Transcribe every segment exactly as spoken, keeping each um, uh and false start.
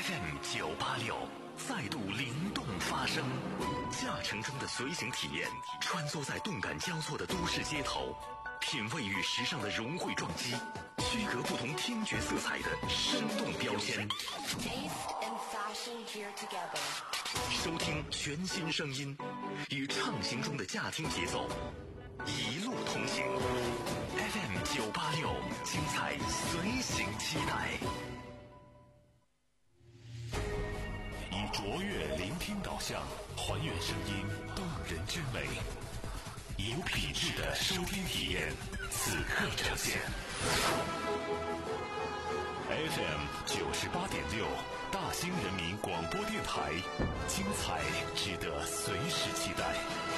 F M 九八六再度灵动发声，驾乘中的随行体验，穿梭在动感交错的都市街头，品味与时尚的融汇撞击，区隔不同听觉色彩的生动标签。收听全新声音，与畅行中的驾听节奏，一路同行。F M 九八六，精彩随行期待。以卓越聆听导向，还原声音动人之美，有品质的收听体验，此刻呈现。F M 九十八点六，大兴人民广播电台，精彩值得随时期待。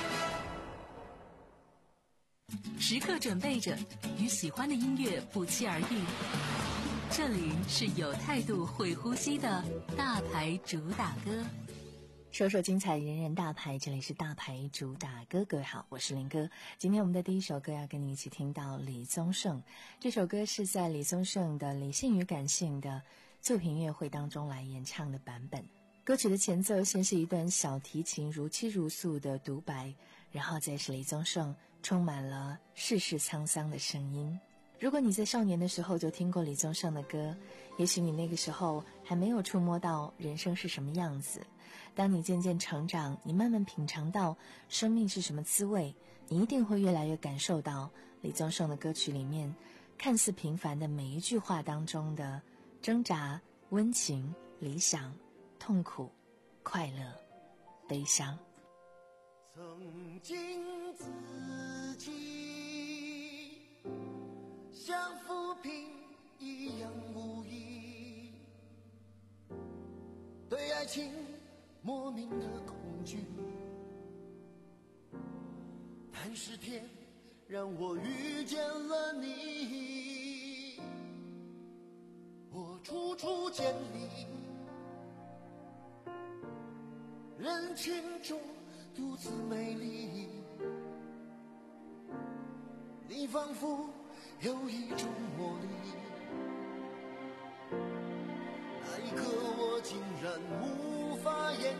时刻准备着，与喜欢的音乐不期而遇。这里是有态度会呼吸的大牌主打歌， 说说精彩，人人大牌，这里是大牌主打歌。各位好，我是林哥。今天我们的第一首歌要跟你一起听到李宗盛，这首歌是在李宗盛的理性与感性的作品音乐会当中来演唱的版本。歌曲的前奏先是一段小提琴如泣如诉的独白，然后再是李宗盛充满了世事沧桑的声音。如果你在少年的时候就听过李宗盛的歌，也许你那个时候还没有触摸到人生是什么样子。当你渐渐成长，你慢慢品尝到生命是什么滋味，你一定会越来越感受到李宗盛的歌曲里面看似平凡的每一句话当中的挣扎、温情、理想、痛苦、快乐、悲伤。 曾经自己像浮萍一样无依，对爱情莫名的恐惧，但是天让我遇见了你，我处处见你，人群中独自美丽，你仿佛有一种魔力，那一刻我竟然无法言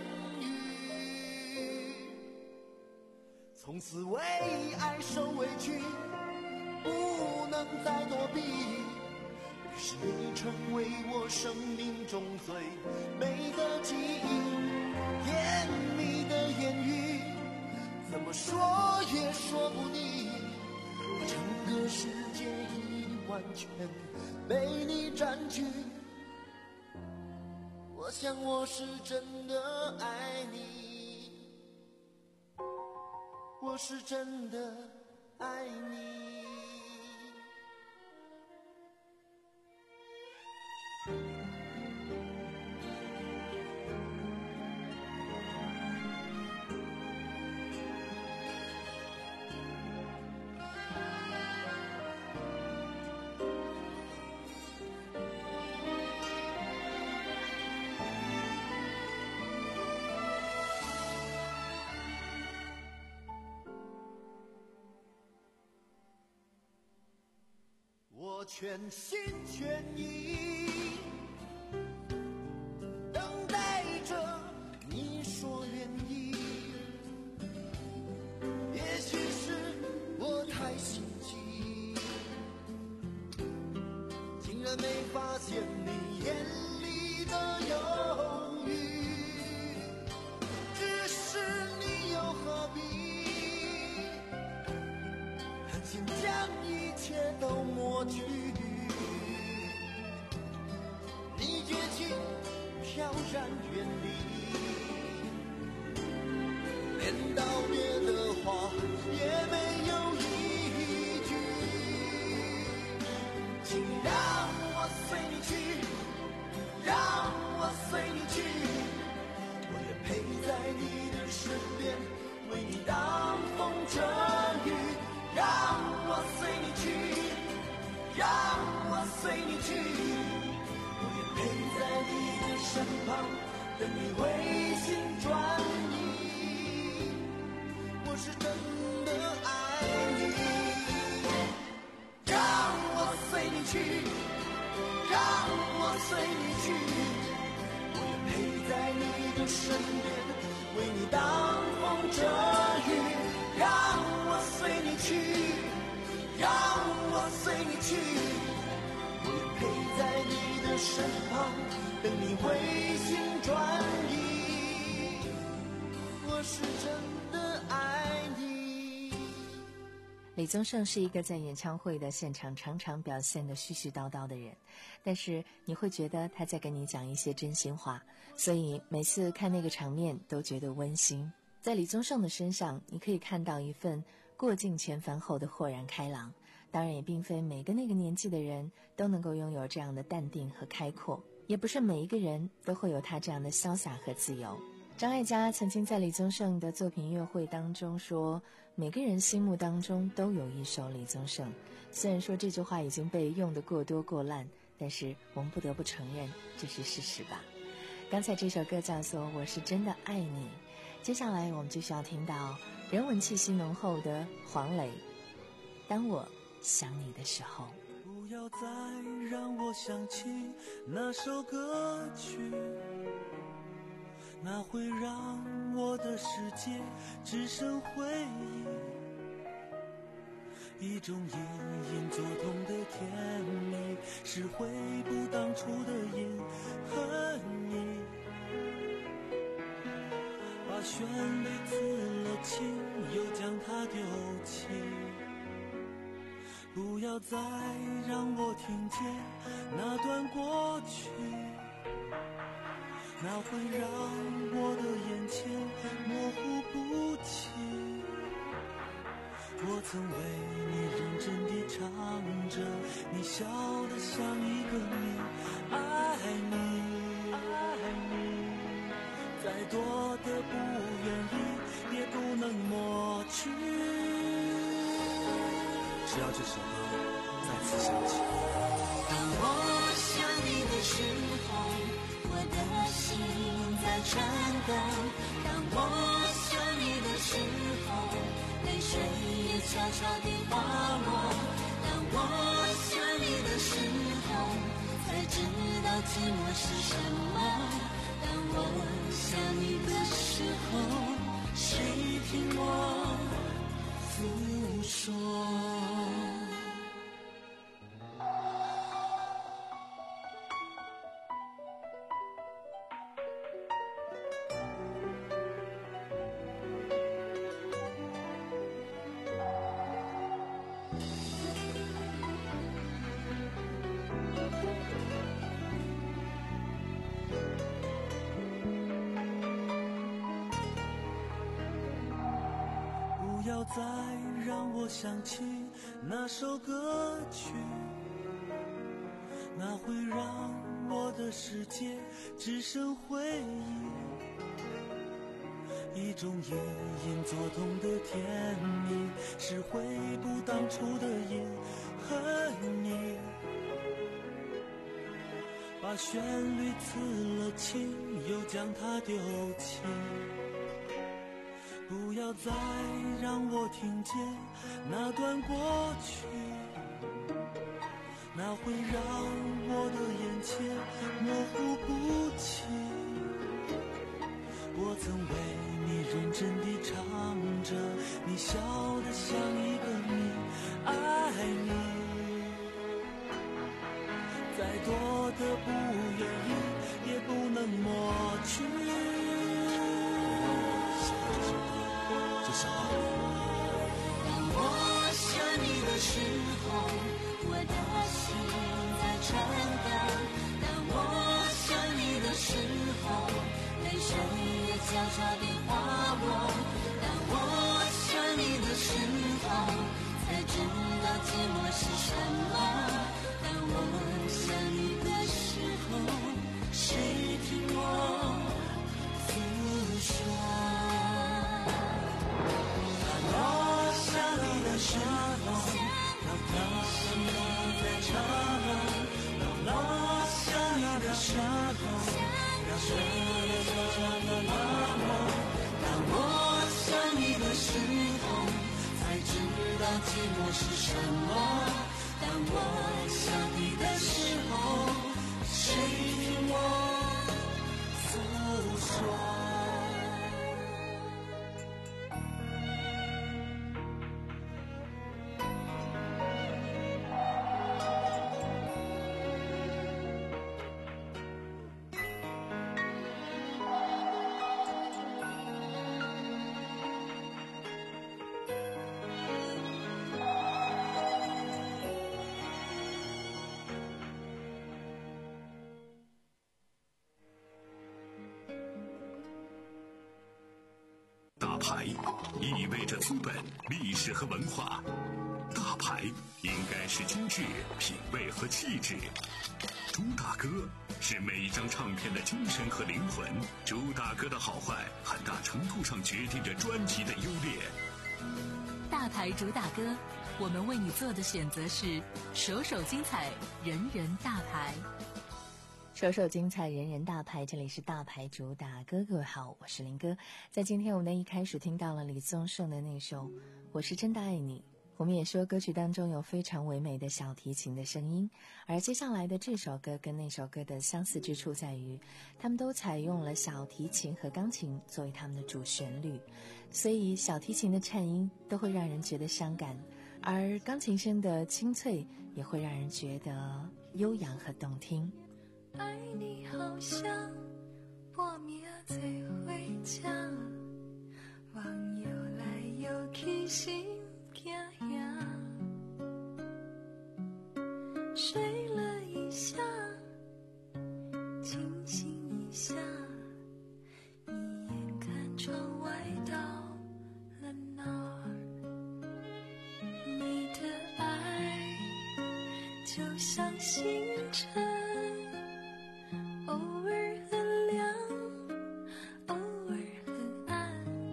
语，从此为爱受委屈，不能再躲避，于是你成为我生命中最美的记忆。甜蜜的言语怎么说也说不腻，整个世界已完全被你占据，我想我是真的爱你，我是真的爱你。我全心全意等待着你说愿意，也许是我太心急，竟然没发现你眼里的犹豫，只是你又何必狠心将一切都抹去，你绝情飘然远离，连道别的话也没有一句，请让我随你去，让我随你去，我也陪在你的身边，为你挡风遮雨，让我随你去，让我随你去，我也陪在你的身旁，等你回心转意，我是真的爱你，让我随你去，让我随你去，我的身边，为你挡风遮雨，让我随你去，让我随你去，我愿陪在你的身旁，等你回心转意，我是真的爱你。 李宗盛是一个在演唱会的现场常常表现得絮絮叨叨的人，但是你会觉得他在跟你讲一些真心话，所以每次看那个场面都觉得温馨。在李宗盛的身上，你可以看到一份过尽前凡后的豁然开朗，当然也并非每个那个年纪的人都能够拥有这样的淡定和开阔，也不是每一个人都会有他这样的潇洒和自由。张艾嘉曾经在李宗盛的作品音乐会当中说，每个人心目当中都有一首李宗盛。虽然说这句话已经被用得过多过烂，但是我们不得不承认这是事实吧。刚才这首歌叫做《我是真的爱你》，接下来我们就需要听到人文气息浓厚的黄磊，当我想你的时候。 不要再让我想起那首歌曲，那会让我的世界只剩回忆，一种隐隐作痛的甜蜜，是回不当初的隐和你，把旋律刺了情，又将它丢弃。不要再让我听见那段过去，那会让我的眼前模糊不清。我曾为你认真地唱着，你笑得像一个谜。爱你，爱你，再多的不愿意也不能抹去。只要这首歌再次响起， 当我想你的时候，我的心在颤抖。当我想你的时候，泪水也悄悄地滑落。当我想你的时候，才知道寂寞是什么。当我想你的时候，谁听我诉说。 不要再让我想起那首歌曲，那会让我的世界只剩回忆，一种隐隐作痛的甜蜜，是回不当初的隐和你，把旋律刺了情，又将它丢弃。不要再让我听见那段过去，那会让我的眼前模糊不清。我曾为你认真地唱着，你笑得像一个谜。爱你，再多的不愿意也不能抹去。 当我想你的时候，我的心在颤抖。当我想你的时候，泪水也悄悄地滑落。当我想你的时候，才知道寂寞是什么。当我想你的时候，谁听我诉说。 的时候，当我心在颤抖，当我想你的时候，让岁月悄悄地落寞。当我想你的时候，才知道寂寞是什么。当我想你的时候，谁听我诉说。 大牌，意味着资本、历史和文化。大牌应该是精致、品味和气质。朱大哥是每一张唱片的精神和灵魂。朱大哥的好坏，很大程度上决定着专辑的优劣。 大牌主打歌，我们为你做的选择是首首精彩，人人大牌。 首首精彩，人人大牌，这里是大牌主打歌。各位好，我是林哥。在今天我们的一开始听到了李宗盛的那首《我是真的爱你》。我们也说歌曲当中有非常唯美的小提琴的声音，而接下来的这首歌跟那首歌的相似之处在于，他们都采用了小提琴和钢琴作为他们的主旋律，所以小提琴的颤音都会让人觉得伤感，而钢琴声的清脆也会让人觉得悠扬和动听。 爱你好像半暝做伙吃，梦游来游去心惊吓，睡了一下，清醒一下，一眼看窗外到了哪儿？你的爱就像星辰，偶尔很亮，偶尔很暗，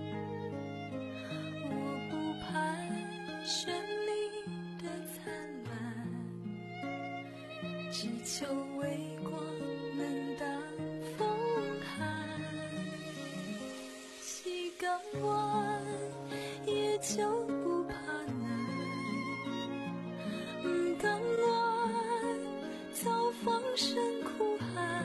我不盼绚丽的灿烂，只求微光能当风寒。西港湾也就不怕难，不港湾遭风声哭喊，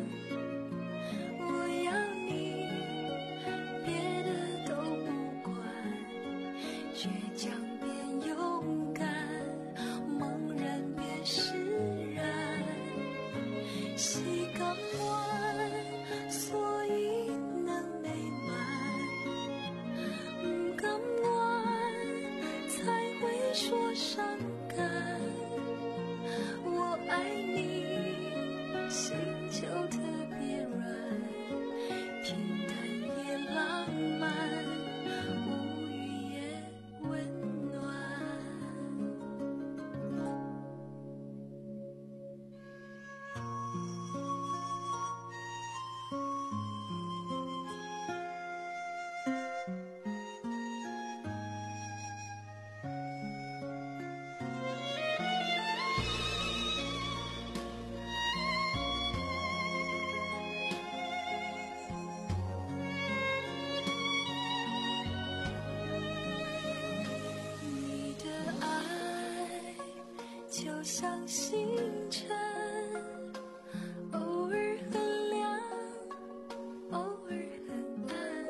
我要你别的都不管，倔强变勇敢，茫然变释然。西港湾所以能美满，不港湾才会说伤感。我爱你，心就特别软，平淡也浪漫，无语也温暖。你的爱就像星辰，偶尔很亮，偶尔很暗，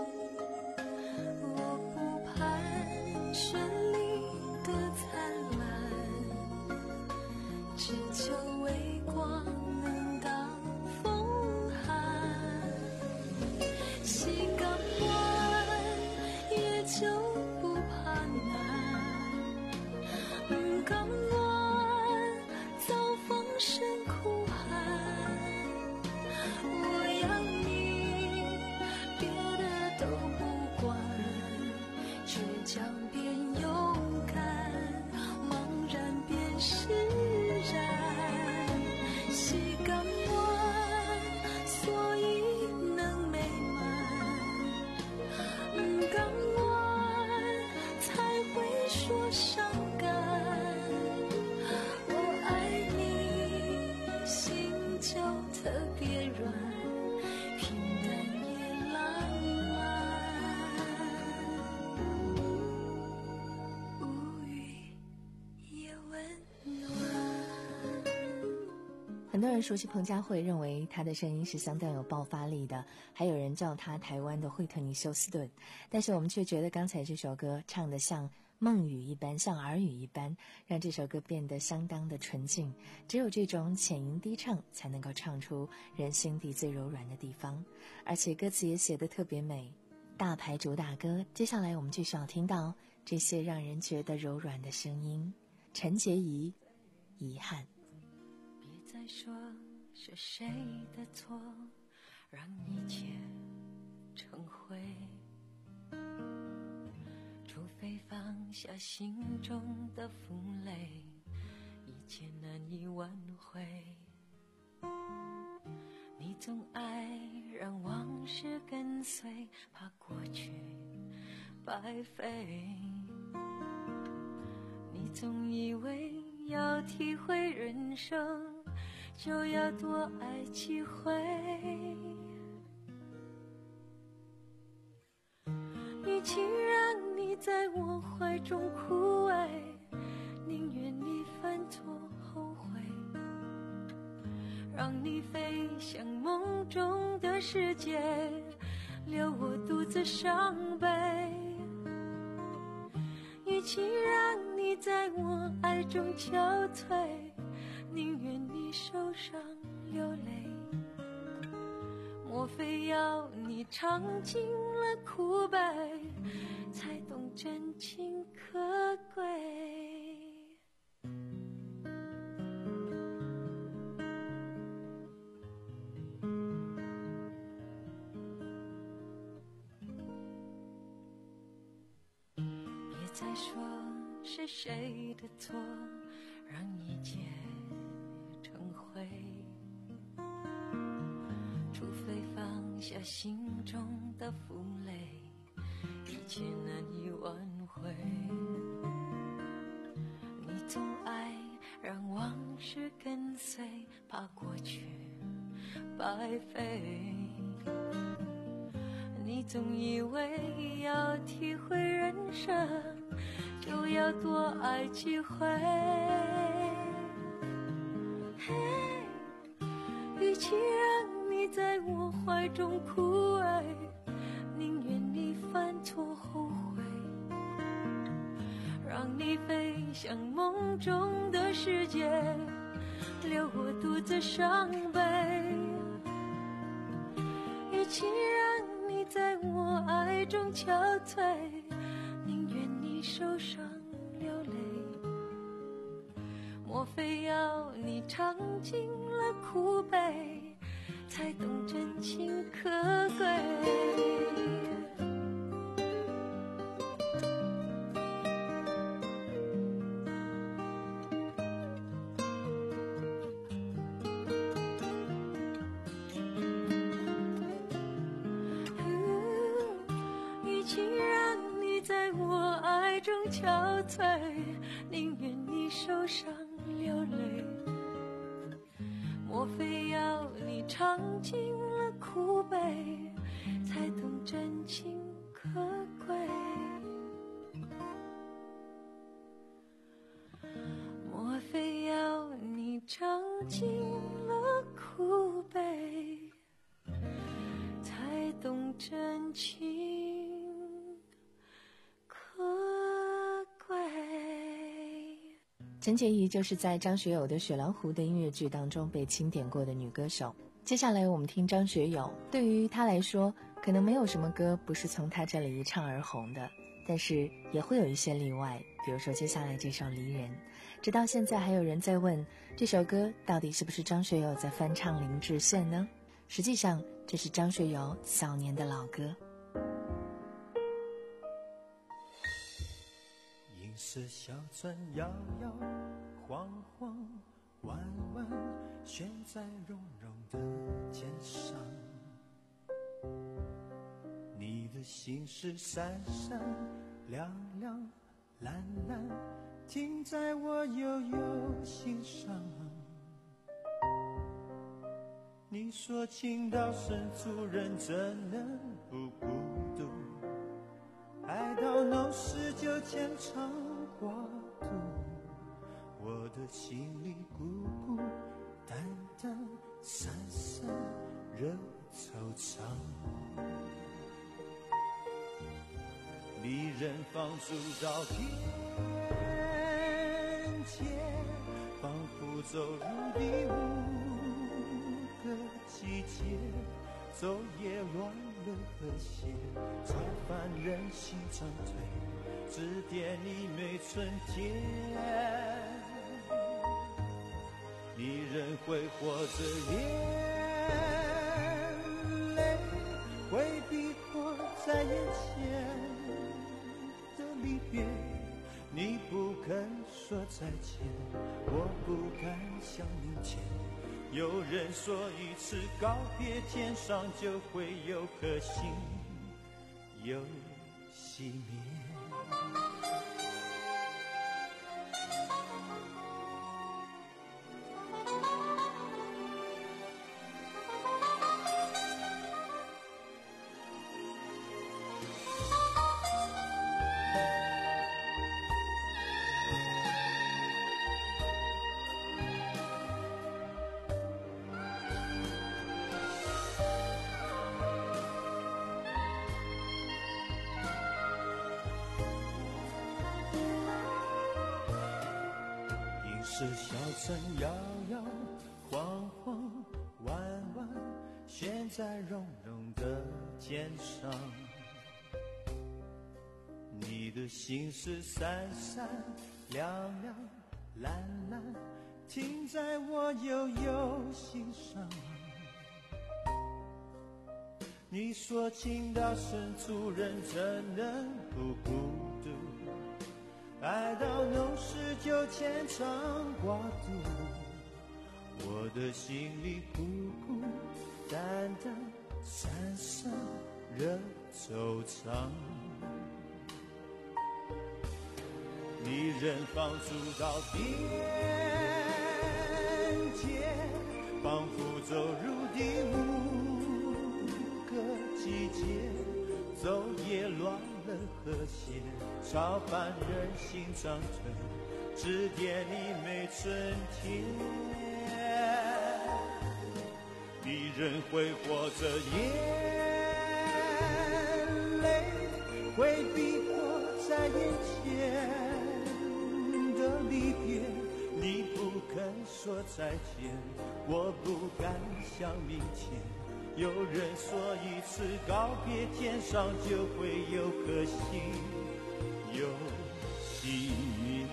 我不盼绚丽的灿烂，只求微光能当风寒。西港湾也就不怕难，不港湾遭风声哭喊，我要你别的都不管，倔强变勇敢，茫然变释然。西港湾所以能美满，不港湾才会说伤感。我爱你，心就特别软，平淡也浪漫，无语也温暖。 很多人熟悉彭佳慧，认为她的声音是相当有爆发力的，还有人叫她台湾的惠特尼休斯顿，但是我们却觉得刚才这首歌唱得像梦语一般，像耳语一般，让这首歌变得相当的纯净。只有这种浅吟低唱才能够唱出人心底最柔软的地方，而且歌词也写得特别美。大牌主打歌，接下来我们继续要听到这些让人觉得柔软的声音。陈洁仪，遗憾。 别再说是谁的错，让一切成灰。 下心中的负累，一切难以挽回。你总爱让往事跟随，怕过去白费。你总以为要体会人生，就要多爱几回。与其让你在我怀中枯萎，宁愿你犯错后悔，让你飞向梦中的世界，留我独自伤悲。与其让你在我爱中憔悴，宁愿你受伤流泪。莫非要你尝尽了苦悲，才懂真情可贵？别再说是谁的错，让一切成灰。除非放下心中的负累，一切难以挽回。你总爱让往事跟随，怕过去白费。你总以为要体会人生，就要多爱几回。与其让你在我怀中枯萎，宁愿你犯错后悔，让你飞向梦中的世界，留我独自伤悲。与其让你在我爱中憔悴，宁愿你受伤流泪。莫非要你尝尽了苦悲，才懂真情可贵？与其让你在我爱中憔悴，宁愿你受伤流泪。莫非要你尝尽了苦悲，才懂真情可贵？莫非要你尝尽了苦悲，才懂真情可贵？ 陈洁仪就是在张学友的《雪狼湖》的音乐剧当中被钦点过的女歌手。接下来我们听张学友，对于他来说，可能没有什么歌不是从他这里一唱而红的，但是也会有一些例外，比如说接下来这首《离人》，直到现在还有人在问这首歌到底是不是张学友在翻唱林志炫呢？实际上这是张学友早年的老歌。 银色小船摇摇晃晃，弯弯悬在绒绒的肩上，你的心事闪闪亮亮蓝蓝，停在我悠悠心上。你说情到深处人怎能不孤独，爱到浓时就牵肠挂肚，我的心里孤孤单单散散惹惆怅。离人放逐到天界，仿佛走入第五个季节，昼夜乱了和谐，超凡人心长退，指点你每春天。离人挥霍着眼泪，回避迫在眼前的离别， 向明天。有人说一次告别，天上就会有颗星又熄灭。是小城摇摇晃晃弯弯，悬在绒绒的肩上。你的心事闪闪亮亮蓝蓝，停在我悠悠心上。你说情到深处人怎能不孤独，爱到浓时就牵肠挂肚，我的心里孤孤单单，散散惹惆怅。你人放逐到边界，仿佛走入第五个季节，走也乱了和谐，超凡人心长存，指点你每春天。你仍挥霍着眼泪，会逼迫在眼前的离别。你不肯说再见，我不敢想明天。有人说一次告别，天上就会有颗星又熄灭。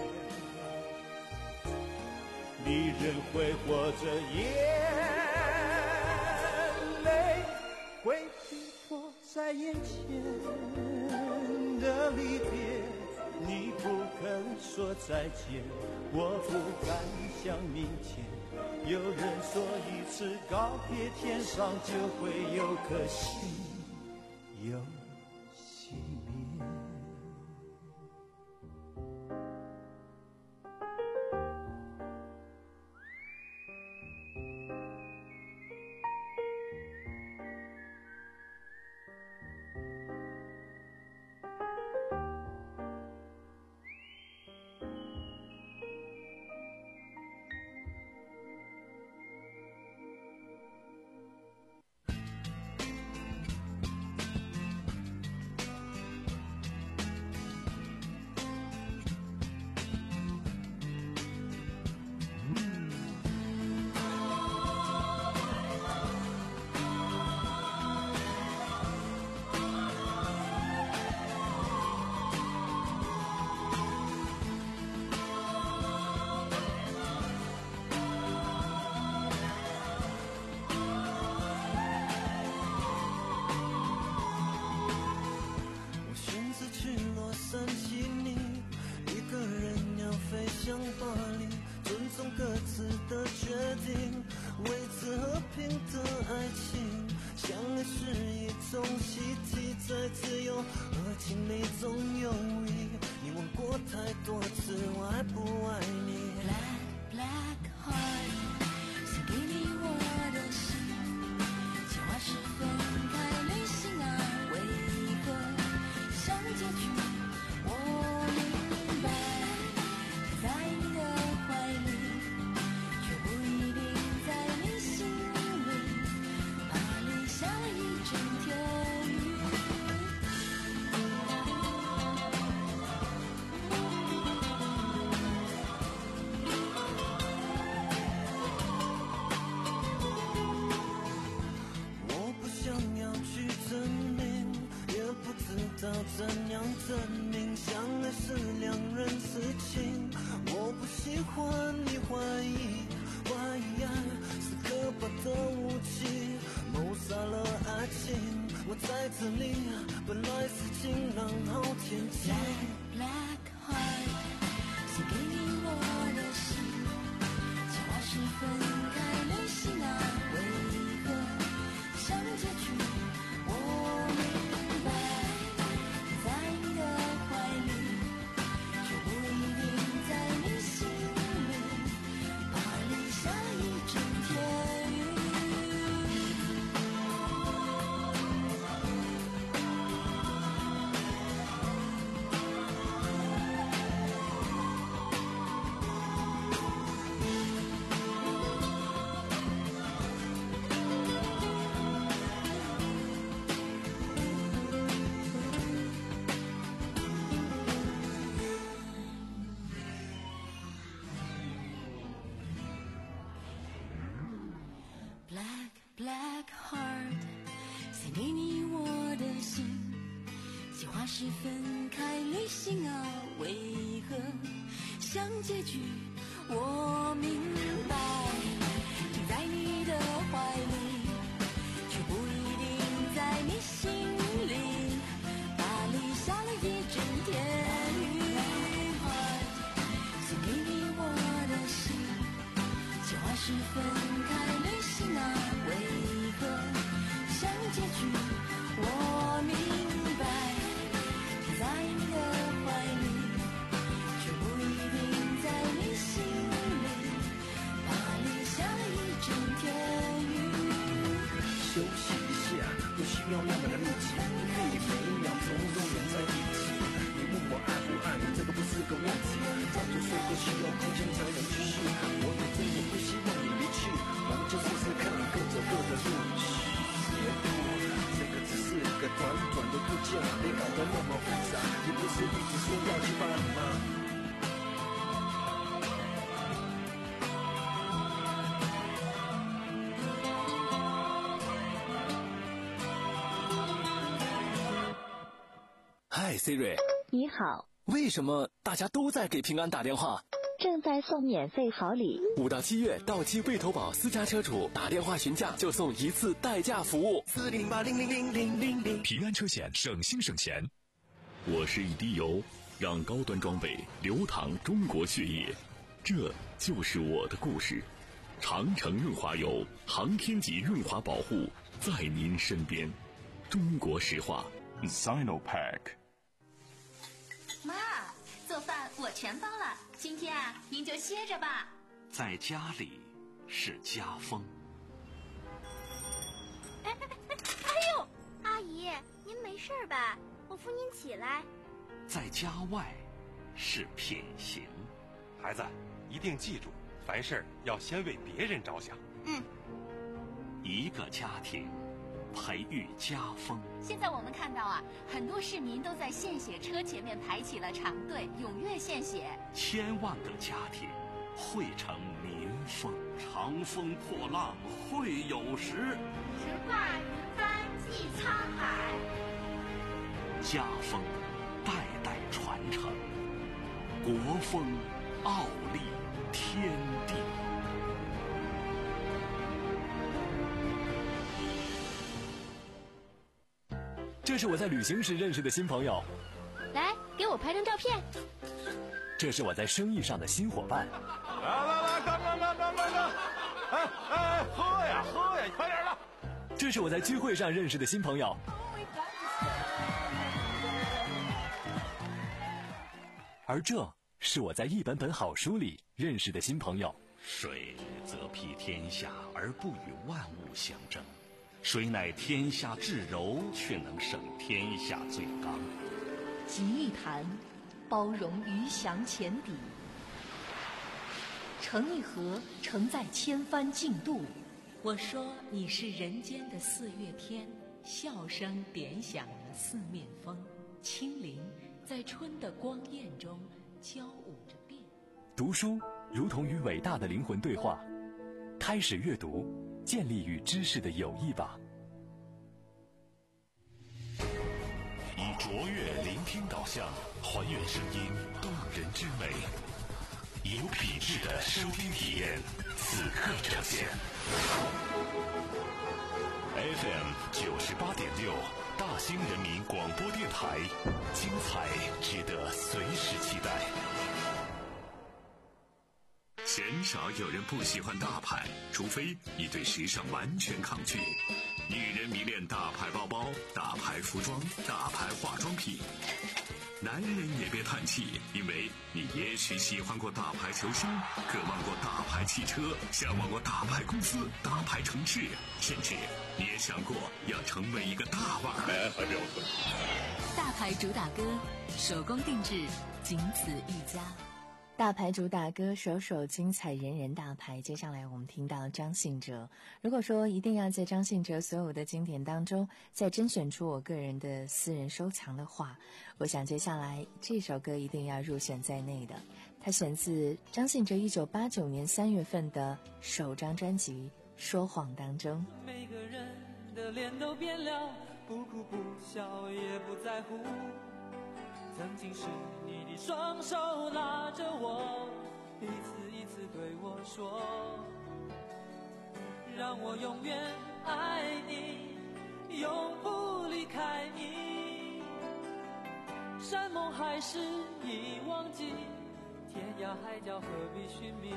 你仍挥霍着眼泪，会逼迫在眼前的离别。你不肯说再见，我不敢想明天。有人说一次告别，天上就会有颗星又熄灭。 怎样证明相爱是两人事情？我不喜欢你怀疑，怀疑爱是可怕的武器，谋杀了爱情。我在这里本来是晴朗好天气。Black, black heart， 献给你我的心，千万献给你我的心。计划是分开旅行啊，为何像结局？我明白，停在你的怀里，却不一定在你心里。巴黎下了一整天雨，送给你我的心。计划是分开旅行啊，为何像结局？我明白，停在你的怀里，却不一定在你心里。巴黎下了一整天雨。 休息一下，不需要那么的密集，可以每一秒钟都连在一起。你问我爱不爱你，这个不是个问题，早就说过需要空间才能继续。我也真的不希望你离去，我们就试试看，各走各的路。别哭，这个只是个短短的度假，别搞得那么复杂，也不是一直说要去巴黎吗？ 嗨 Siri， 你好， 为什么大家都在给平安打电话？ 正在送免费好礼。 五到七月，到期未投保私家车主打电话询价就送一次代驾服务。 四零八零零零零零零， 平安车险省心省钱。我是一滴油，让高端装备流淌中国血液，这就是我的故事。长城润滑油，航天级润滑保护，在您身边。中国石化 Sinopack。 妈，做饭我全包了，今天啊，您就歇着吧。 在家里是家风。 哎哎哎！哎呦，阿姨，您没事吧？我扶您起来。 在家外是品行。 孩子，一定记住，凡事要先为别人着想。 嗯。 一个家庭培育家风。 现在我们看到啊，很多市民都在献血车前面排起了长队，踊跃献血。 千万个家庭汇成民风。长风破浪会有时， 直挂云帆济沧海。 家风代代传承，国风傲立天地。 这是我在旅行时认识的新朋友， 来给我拍张照片。 这是我在生意上的新伙伴。 来来来，干干干干干干！哎哎，喝呀喝呀，快点的！ 这是我在聚会上认识的新朋友。而这是我在一本本好书里认识的新朋友。 水则披天下而不与万物相争，水乃天下至柔，却能胜天下最刚。 集一坛，包容鱼翔浅底；盛一盒，承载千帆竞渡。 我说你是人间的四月天，笑声点响了四面风，清灵在春的光艳中交舞着变。 读书如同与伟大的灵魂对话，开始阅读，建立与知识的友谊吧。 以卓越聆听导向，还原声音动人之美，有品质的收听体验，此刻呈现。F M 九十八点六，大兴人民广播电台，精彩值得随时期待。鲜少有人不喜欢大牌，除非你对时尚完全抗拒。女人迷恋大牌包包、大牌服装、大牌化妆品。男人也别叹气，因为你也许喜欢过大牌球星，渴望过大牌汽车，向往过大牌公司、大牌城市，甚至你也想过要成为一个大腕儿。哎，还没有喝。 大牌主打歌，手工定制，仅此一家。 大牌主打歌，首首精彩，人人大牌。接下来我们听到张信哲。如果说一定要在张信哲所有的经典当中再甄选出我个人的私人收藏的话，我想接下来这首歌一定要入选在内的。它选自张信哲一九八九年三月份的首张专辑《说谎》当中。 每个人的脸都变了，不哭不笑也不在乎。曾经是你的双手拉着我，一次一次对我说，让我永远爱你，永不离开你。山盟海誓已忘记，天涯海角何必寻觅。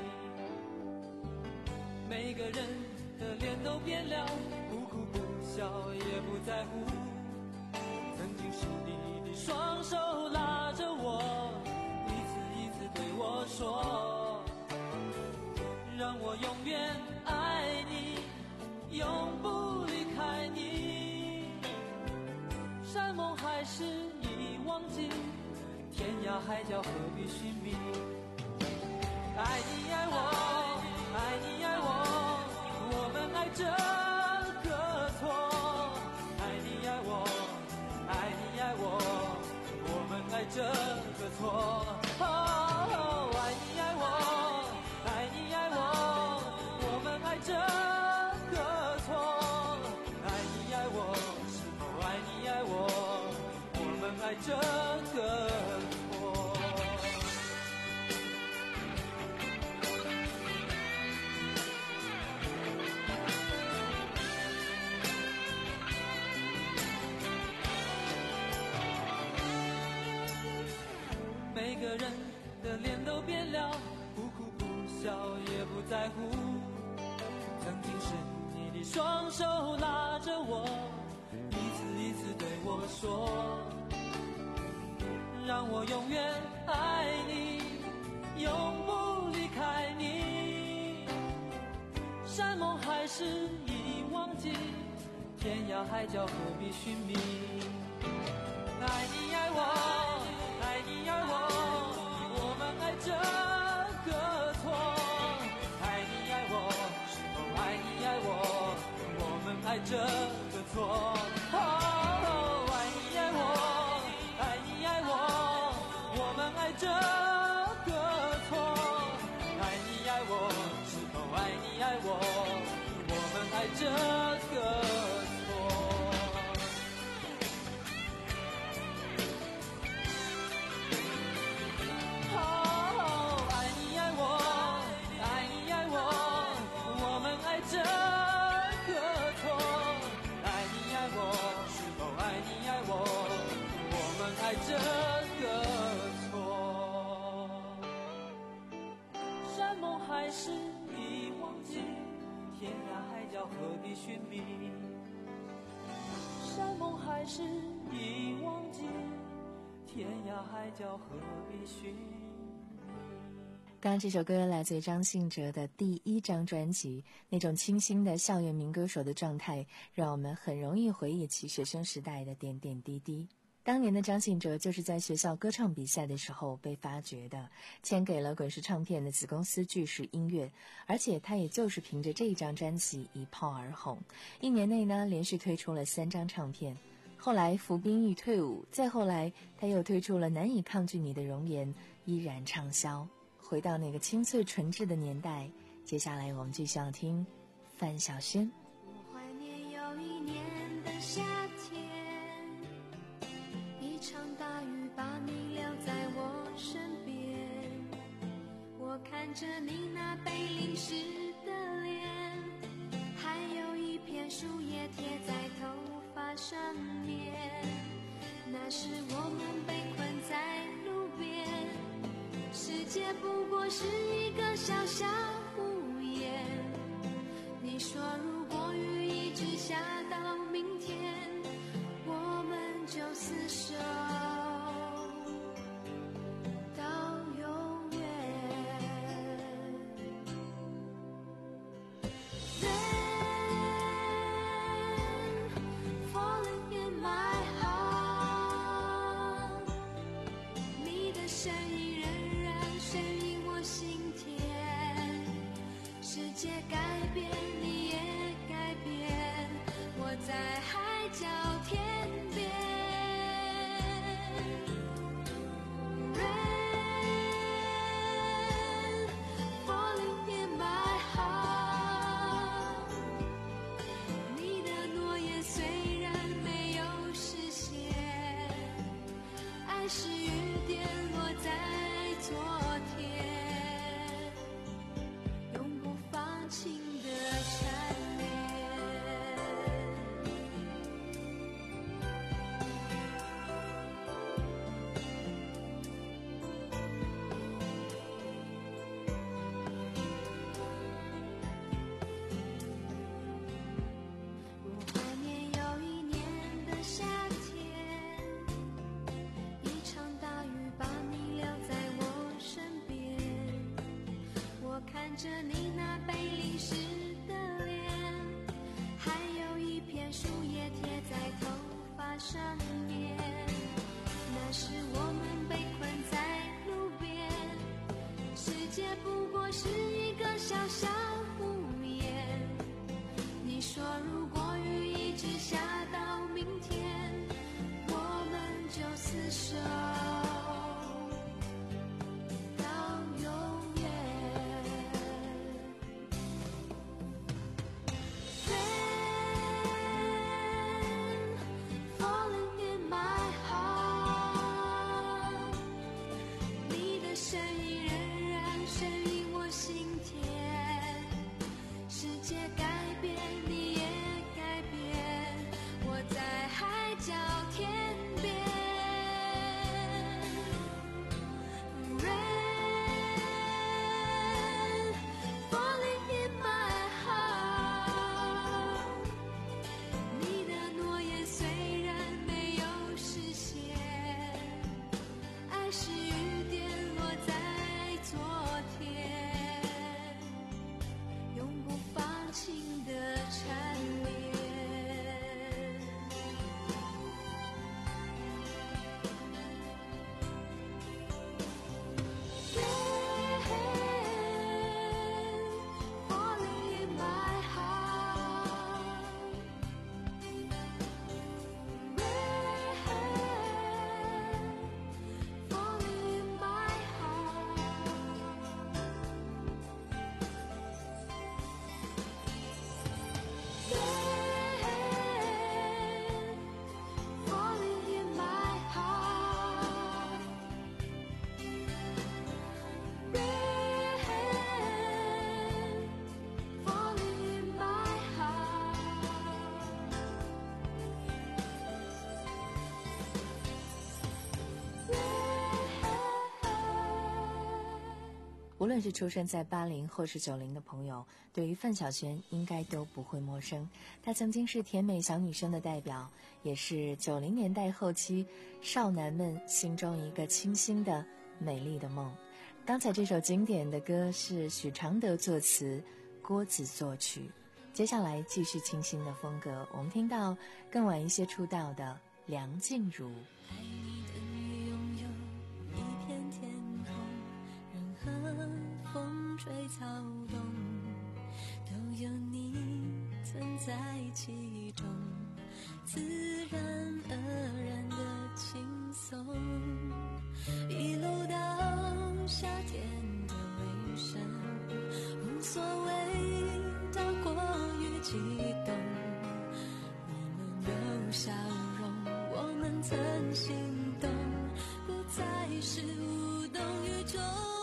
每个人的脸都变了，不哭不笑也不在乎。曾经是你的双手拉着我，一次一次对我说，让我永远爱你，永不离开你。山盟海誓已忘记，天涯海角何必寻觅。爱你爱我，爱你爱我，我们爱这个错。爱你爱我，爱你爱我，我们爱这个错。哦，爱你爱我，爱你爱我，我们爱这个错。爱你爱我，是否爱你爱我，我们爱这个错。每个人的脸都变了，不哭不笑也不在乎。曾经是你的双手拉着我，一次一次对我说，让我永远爱你，永不离开你。山盟海誓已忘记，天涯海角何必寻觅。爱你爱我，爱你爱我，我们爱这个错。爱你爱我，是否爱你爱我，我们爱这个错。哦，爱你爱我，爱你爱我，我们爱这个错。爱你爱我，是否爱你爱我，我们爱这个错。这个错，爱你爱我，是否爱你爱我，我们爱这个错。山盟海誓已忘记，天涯海角何必寻觅。山盟海誓已忘记，天涯海角何必寻觅。 刚刚这首歌来自于张信哲的第一张专辑，那种清新的校园民歌手的状态，让我们很容易回忆起学生时代的点点滴滴。当年的张信哲就是在学校歌唱比赛的时候被发掘的，签给了滚石唱片的子公司巨石音乐，而且他也就是凭着这一张专辑一炮而红，一年内呢连续推出了三张唱片。后来服兵役退伍，再后来他又推出了难以抗拒你的容颜，依然畅销。回到那个清脆纯挚的年代，接下来我们继续要听范晓萱。 我怀念有一年的夏天，一场大雨把你留在我身边，我看着你那被淋湿的脸，还有一片树叶贴在头发上面，那时我们被困在路边，世界不过是一个小小屋檐，你说如果雨一直下到明天，我们就厮守到永远。 Rain falling in my heart， 你的声音仍然声音我心田， 片树叶贴在头发上面，那时我们被困在路边，世界不过是一个小小屋檐。你说如果雨一直下到明天，我们就厮守到永远。Rain falling in my heart， 你的声音仍然声音我心田，世界改变你也改变，我在海角天边。Rain falling in my heart， 你的诺言虽然没有实现，爱是雨点落在昨天，永不放晴的缠绵。Rain falling in my heart， Rain falling in my heart，Rain falling in my heart，Rain falling in my heart。 无论是出生在八零或是九零的朋友，对于范晓萱应该都不会陌生。她曾经是甜美小女生的代表，也是九零年代后期少男们心中一个清新的美丽的梦。刚才这首经典的歌是许常德作词，郭子作曲。接下来继续清新的风格，我们听到更晚一些出道的梁静茹。 爱你等于拥有一片天空，任何风吹草动，都有你存在其中，自然而然的轻松，一路到夏天的尾声，无所谓到过于激动，你们有笑容，我们曾心动，不再是无动于衷，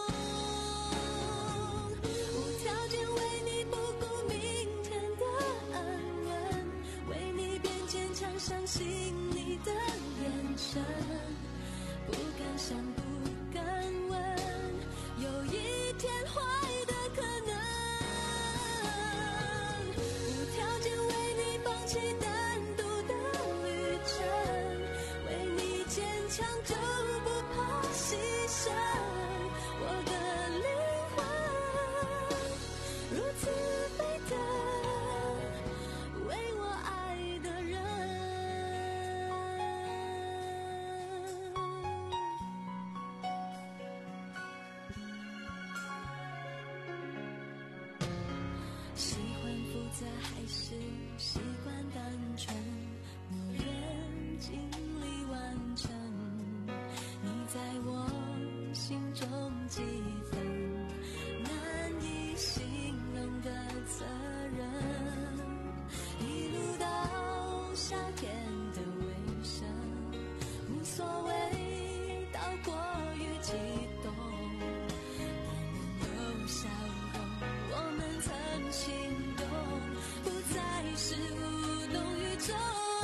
无条件为你不顾明天的安稳，为你变坚强，相信你的眼神，不敢想不敢问，有一天坏的可能，无条件为你放弃单独的旅程，为你坚强就不怕牺牲，我的灵魂如此沸腾，为我爱的人。喜欢复杂还是习惯单纯，没人尽力完成，你在我心中几分难以形容的责任，一路到夏天的尾声，无所谓到过于激动，你们有笑容，我们曾心动，不再是无动于衷，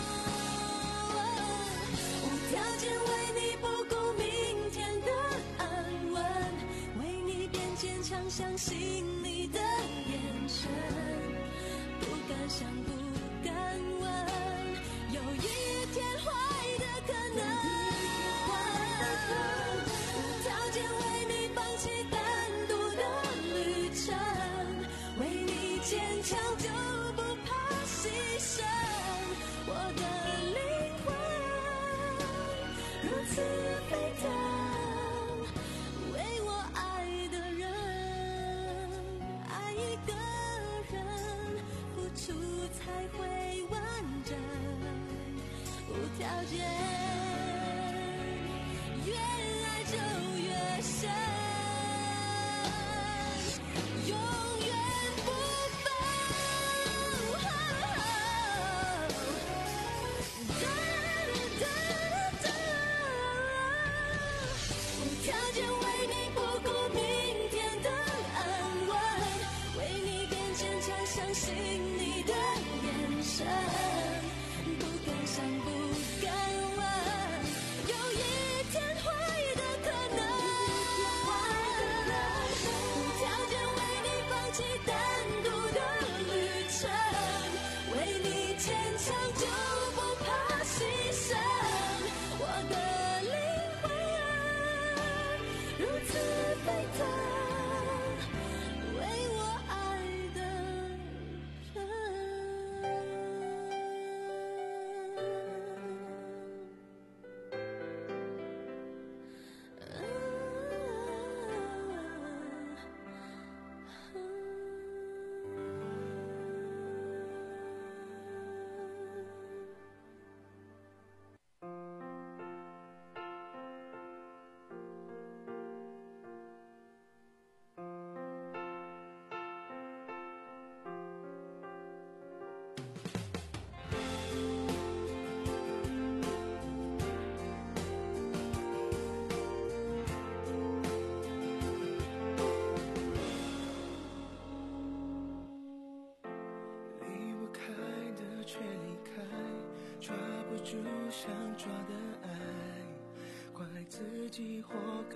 无条件为你不顾明天的安稳，为你变坚强，相信你的眼神，不敢想不敢问，有一天坏的可能，无条件为你放弃单独的旅程，为你坚强就不怕牺牲， 解，越爱就越深，永远不分。哒哒哒哒，无条件为你不顾明天的安稳，为你变坚强，相信你的眼神，不敢想，不敢问，有一天会的可能，无条件为你放弃单独的旅程，为你坚强就不怕牺牲，我的灵魂如此沸腾，为我爱的人。 离不开的却离开，抓不住想抓的爱，怪自己活该。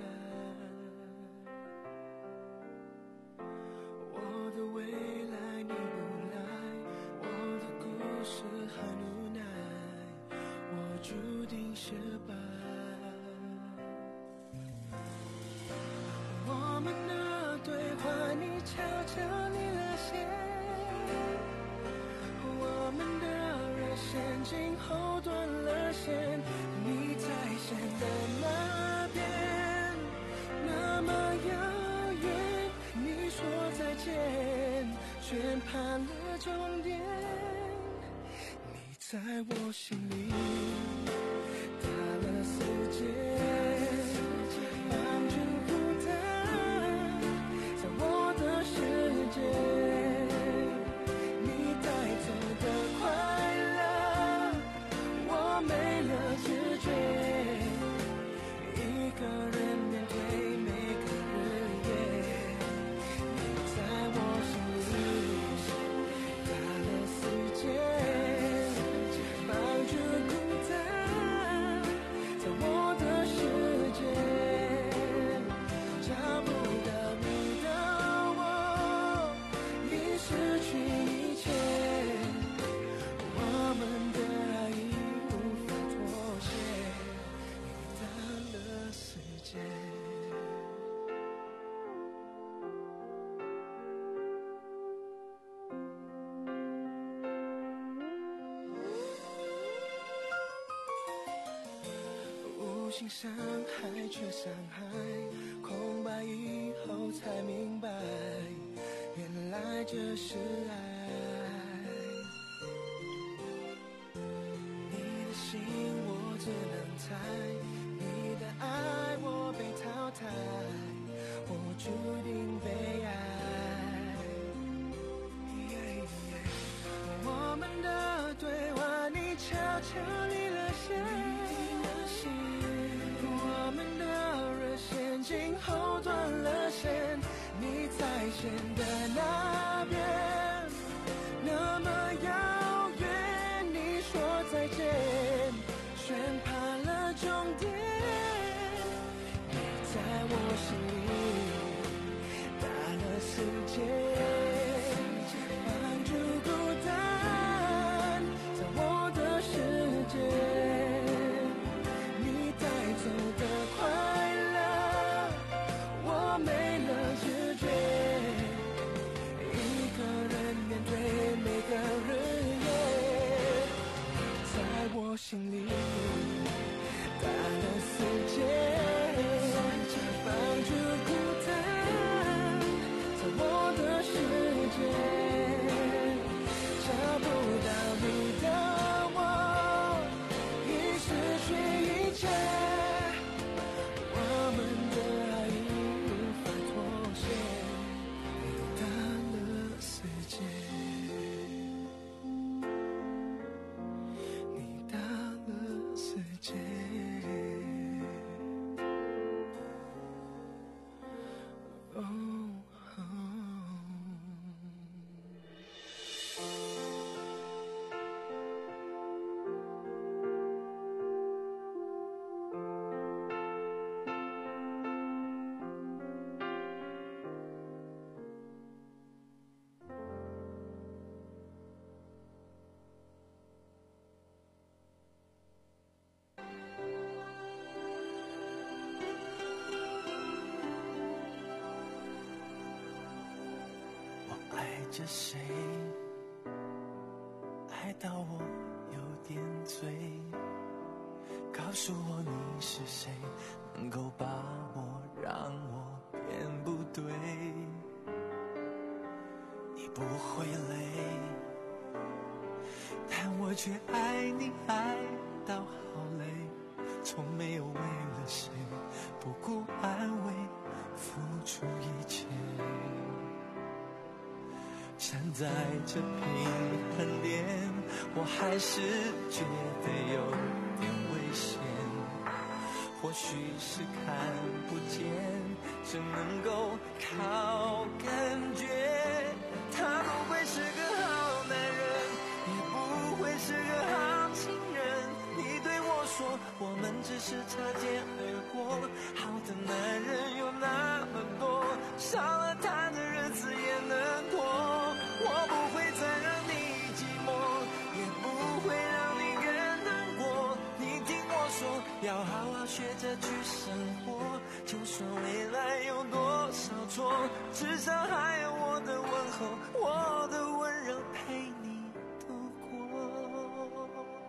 我的未来你不来，我的故事很无奈，我注定失败。我们的对话你悄悄离了线，我们的热线今后断了线，你在线的那边那么遥远，你说再见，宣判了终点，你在我心里打了死结，放逐孤单在我的世界，你带走的快乐，我没了知觉，一个人面对每个日夜，你在我心里打了死结，放逐孤单在我的世界，找不到你的我，已失去一切，我们的爱已无法妥协，你打了死结。无心伤害却伤害，空白以后才明白，原来这是爱。你的心我只能猜，你的爱我被淘汰，我注定被爱。我们的对话你悄悄离了线，我们的热线今后断了线，你在线的那边那么遥远，你说再见，宣判了终点，你在我心里打了死结，放逐孤单在我的世界，你带走的快乐，我没了知觉，一个人面对每个日夜，在我心里打了死结，放逐孤单在我的世界，找不到你的我，已失着谁，爱到我有点醉，告诉我你是谁，能够把我让我变不对。你不会累，但我却爱你爱到好累，从没有为了谁不顾安慰付出一切。站在这平衡点，我还是觉得有点危险。或许是看不见，只能够靠感觉。他不会是个好男人，也不会是个好情人。你对我说，我们只是擦肩而过。好的男人有那么多，少了他的日子也能过。我不会再让你寂寞，也不会让你更难过。你听我说，要好好学着去生活，就算未来有多少错，至少还有我的问候，我的温柔陪你度过。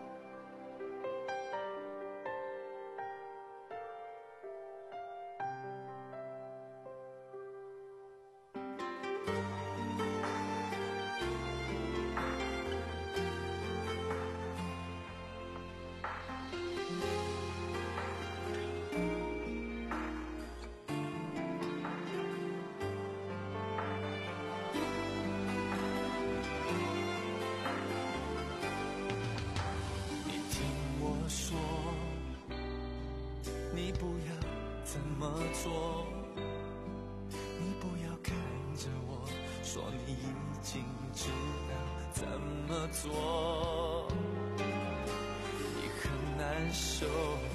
你不要这么做，你不要跟着我说你已经知道怎么做。你很难受，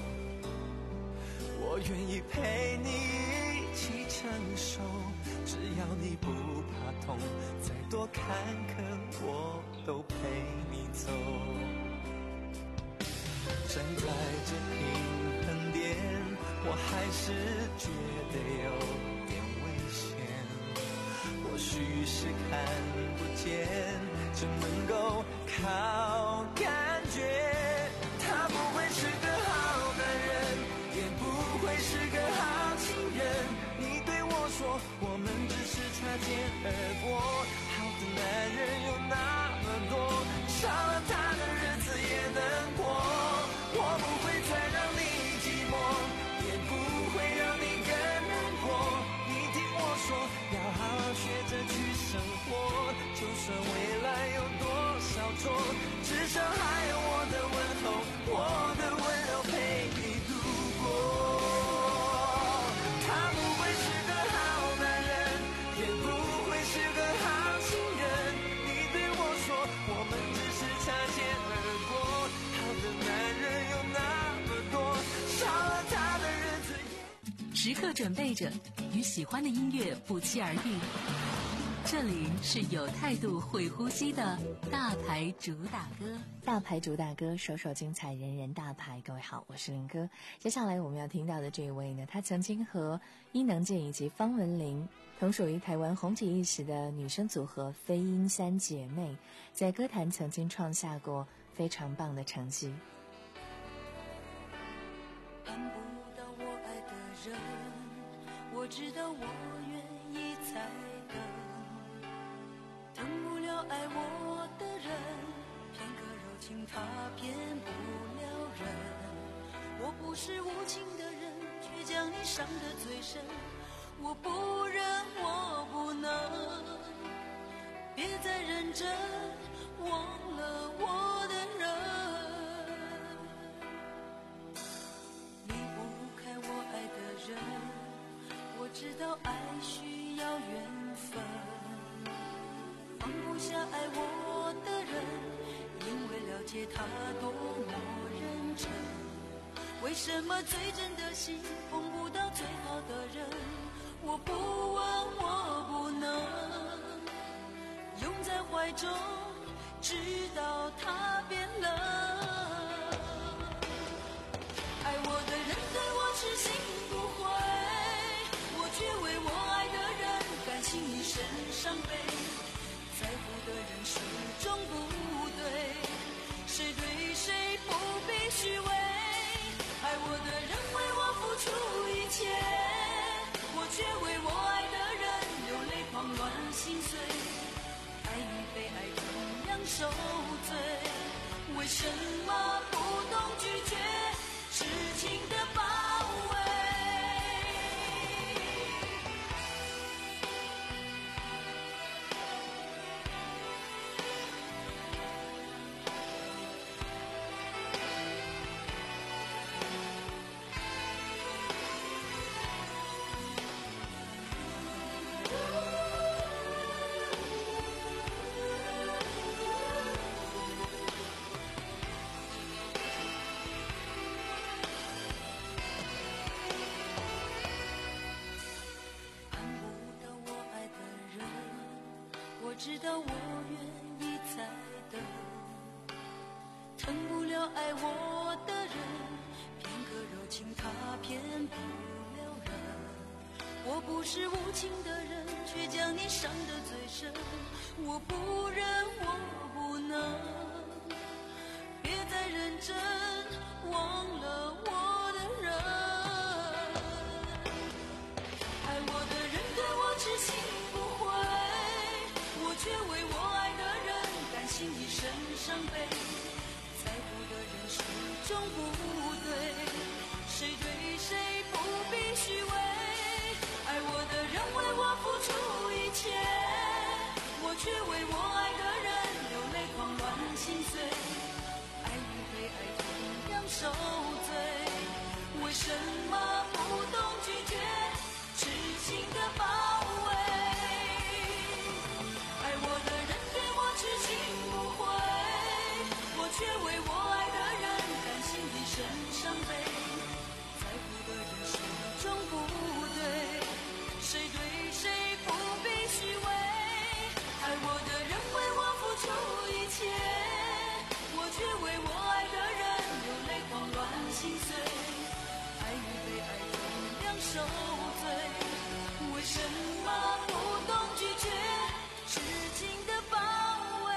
我愿意陪你一起承受，只要你不怕痛，再多坎坷我都陪你走。站在这平衡点，我还是觉得有点危险。或许是看不见，只能够靠感觉。他不会是个好男人，也不会是个好情人。你对我说，我们只是擦肩而过。好的男人有那么多，少了他的日子也能过。我不会再让你寂寞，也不会让你更难过。你听我说，要好好学着去生活，就算未来有多少错，至少还有我的问候，我的温柔陪你度过。他不会是个好男人，也不会是个好情人。你对我说，我们只是擦肩而过。好的男人有那么多，少了他的日子也。 时刻准备着与喜欢的音乐不期而遇。这里是有态度会呼吸的大牌主打歌， 大牌主打歌，首首精彩，人人大牌。各位好，我是林哥。接下来我们要听到的这一位呢，她曾经和伊能静以及方文琳同属于台湾红极一时的女生组合飞鹰三姐妹，在歌坛曾经创下过非常棒的成绩。 看不到我爱的人，我知道我愿意再等，等不了爱我的人，片刻柔情他骗不了人。我不是无情的人，却将你伤得最深。我不忍，我不能，别再认真忘了我的人。离不开我爱的人，我知道爱需要缘分。放不下爱我的人，因为了解他多么认真。为什么最真的心碰不到最好的人？我不问，我不能拥在怀中，直到他变冷。爱我的人对我痴心不悔，我却为我爱的人甘心一生伤悲。在道我愿意再等，疼不了爱我的人，片刻柔情他骗不了人。我不是无情的人，却将你伤得最深。我不忍，我不能，别再认真，忘了我的人。爱我的人对我痴心不悔，我却为我爱的人甘心一生伤悲。在乎的人始终不对，谁对谁不必虚伪。爱我的人为我付出一切，我却为我爱的人流泪狂乱心碎。爱与被爱同样受罪，为什么不懂拒绝痴情的包围？爱我的人对我痴心不悔，我却为我爱的人甘心一生伤悲。在乎的人始终不对，谁对谁不必虚伪。爱我的人为我付出一切，我却为我爱的人流泪狂乱心碎。爱与被爱同样受罪，为什么不懂拒绝痴情的包围？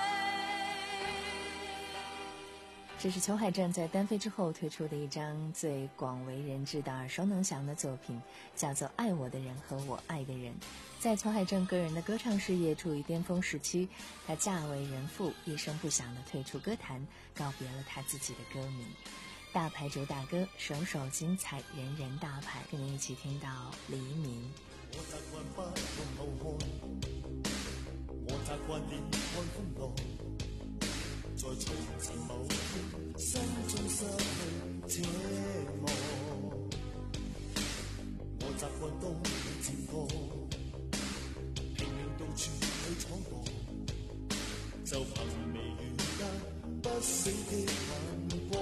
这是裘海正在单飞之后推出的一张最广为人知的耳熟能详的作品，叫做《爱我的人和我爱的人》。在裘海正个人的歌唱事业处于巅峰时期，他嫁为人妇，一声不响地退出歌坛，告别了他自己的歌迷。大牌主打歌，首首精彩，人人大牌，跟你一起听到黎明。 我習慣不用後看，我習慣點看風浪，在從前某天心中失去這望，我習慣當你漸過，拼命到處去闖蕩，就憑微雨間不死的眼光，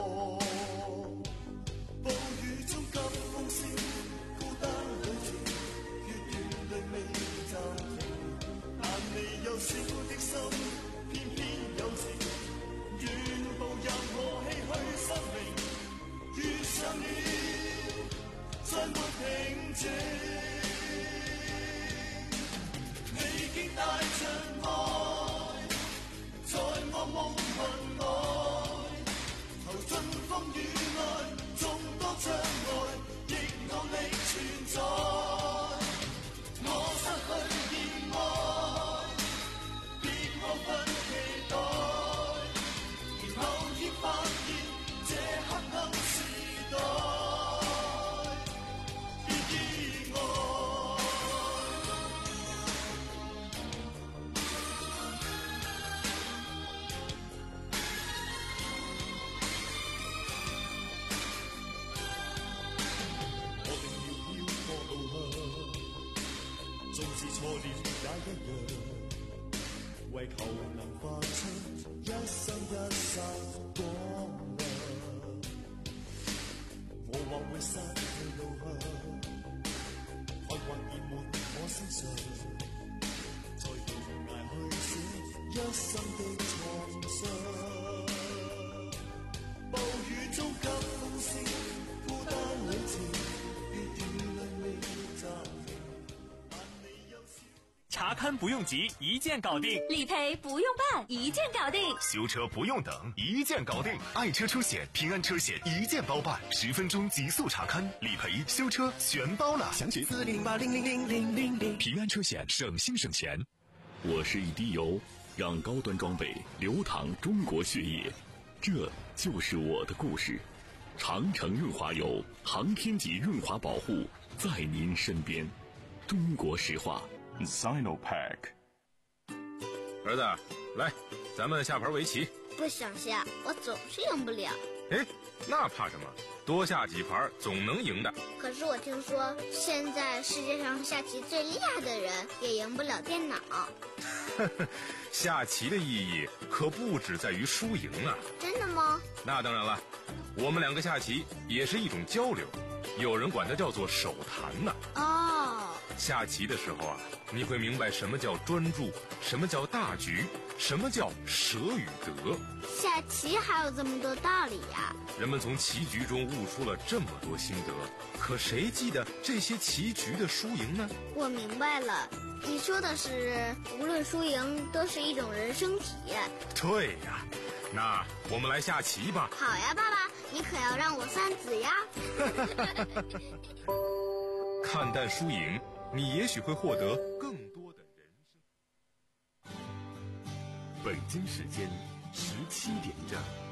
暴雨中急風聲，孤單裏停，越遠淚未暫停，但你幼小的心偏偏有情，願步入我唏噓生命，遇上了再沒平靜，你竟帶着愛在我夢魂內，投進風雨內，眾多障礙亦努力存在，我失去熱愛，別過分期待，然後已發現這黑暗時代別意外。我定要飄過路向，縱是錯了也一樣，為求能發出一生一剎光亮。我或會失去路向，看慣已滿我身上，在懸崖去寫一生的創傷。暴雨中急風聲，孤單旅程，越遠淚未暫停，但你有時。 查勘不用急，一键搞定； 理赔不用办，一键搞定； 修车不用等，一键搞定。爱车出险，平安车险一键包办，十分钟极速查勘、理赔、修车全包了。详情四零八零零零零零零。平安车险，省心省钱。 我是一滴油，让高端装备流淌中国血液，这就是我的故事。长城润滑油，航天级润滑保护，在您身边。中国石化。 Sinopack。 儿子，来，咱们下盘围棋。 不想下，我总是赢不了。 哎，那怕什么？多下几盘总能赢的。 可是我听说，现在世界上下棋最厉害的人也赢不了电脑。 下棋的意义可不只在于输赢啊！ 真的吗？ 那当然了，我们两个下棋也是一种交流，有人管它叫做手谈呢。 哦。 下棋的时候啊，你会明白什么叫专注，什么叫大局。什么叫舍与得？ 下棋还有这么多道理呀！ 人们从棋局中悟出了这么多心得，可谁记得这些棋局的输赢呢？ 我明白了，你说的是无论输赢都是一种人生体验。 对呀，那我们来下棋吧。 好呀，爸爸，你可要让我三子呀。 看淡输赢，你也许会获得更多的人生。 北京时间十七点整。